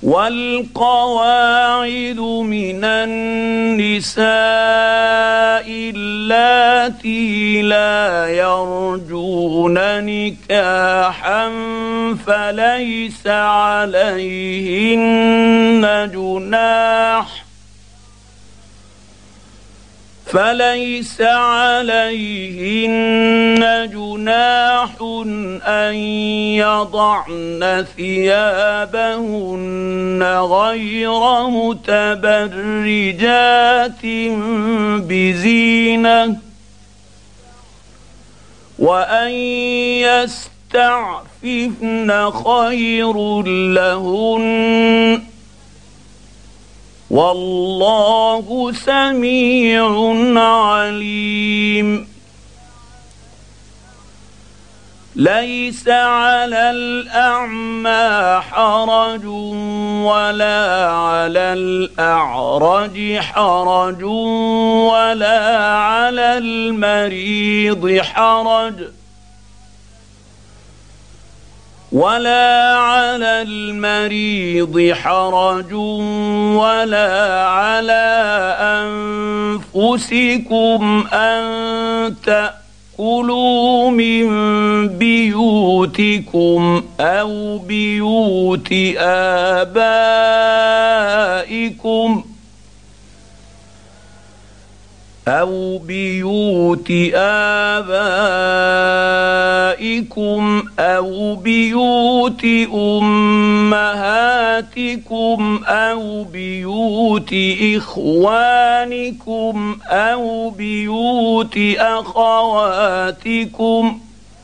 والقواعد من النساء اللاتي لا يرجون نكاحا فليس عليهن جناح أن يضعن ثيابهن غير متبرجات بزينة وأن يستعففن خير لهن والله سميع عليم. ليس على الأعمى حرج ولا على الأعرج حرج ولا على المريض حرج ولا على أنفسكم أن تأكلوا من بيوتكم أو بيوت آبائكم أو بيوت أمهاتكم أو بيوت إخوانكم أو بيوت أخواتكم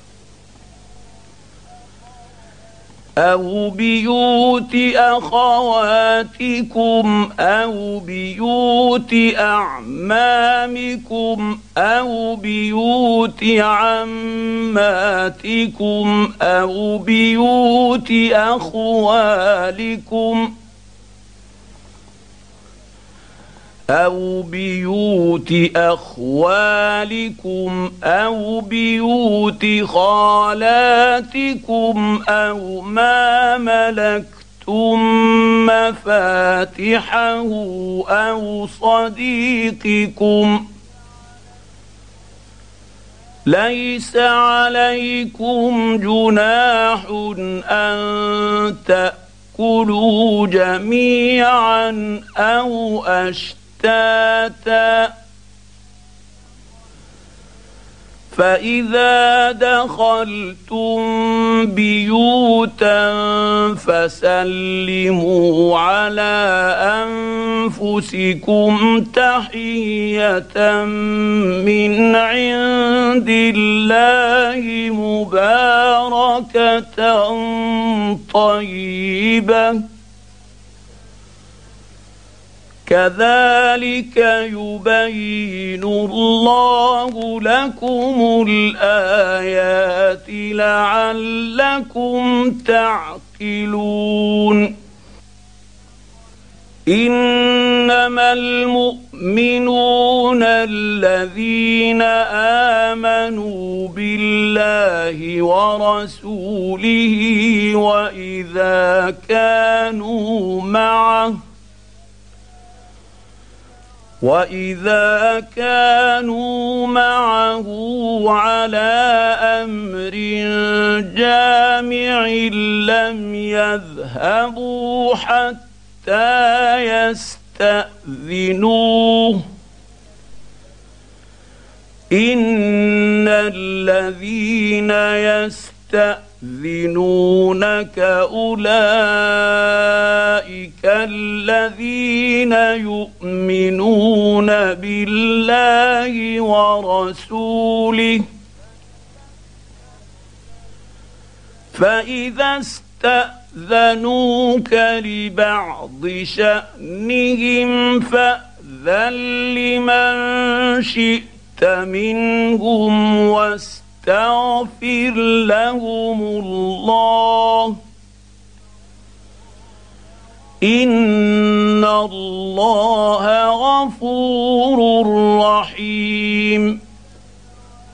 أو بيوت أعمامكم أو بيوت عماتكم أو بيوت أخوالكم أو بيوت خالاتكم أو ما ملكتم مفاتحه أو صديقكم. ليس عليكم جناح أن تأكلوا جميعا أو أشتاتا فإذا دخلتم بيوتا فسلموا على أنفسكم تحية من عند الله مباركة طيبة كذلك يبين الله لكم الآيات لعلكم تعقلون. إنما المؤمنون الذين آمنوا بالله ورسوله وإذا كانوا معه على أمر جامع لم يذهبوا حتى يستأذنوه إن الذين يستأذنونك أولئك الذين يؤمنون بالله ورسوله فإذا استأذنوك لبعض شأنهم فأذن لمن شئت منهم واستغفر لهم الله إن الله غفور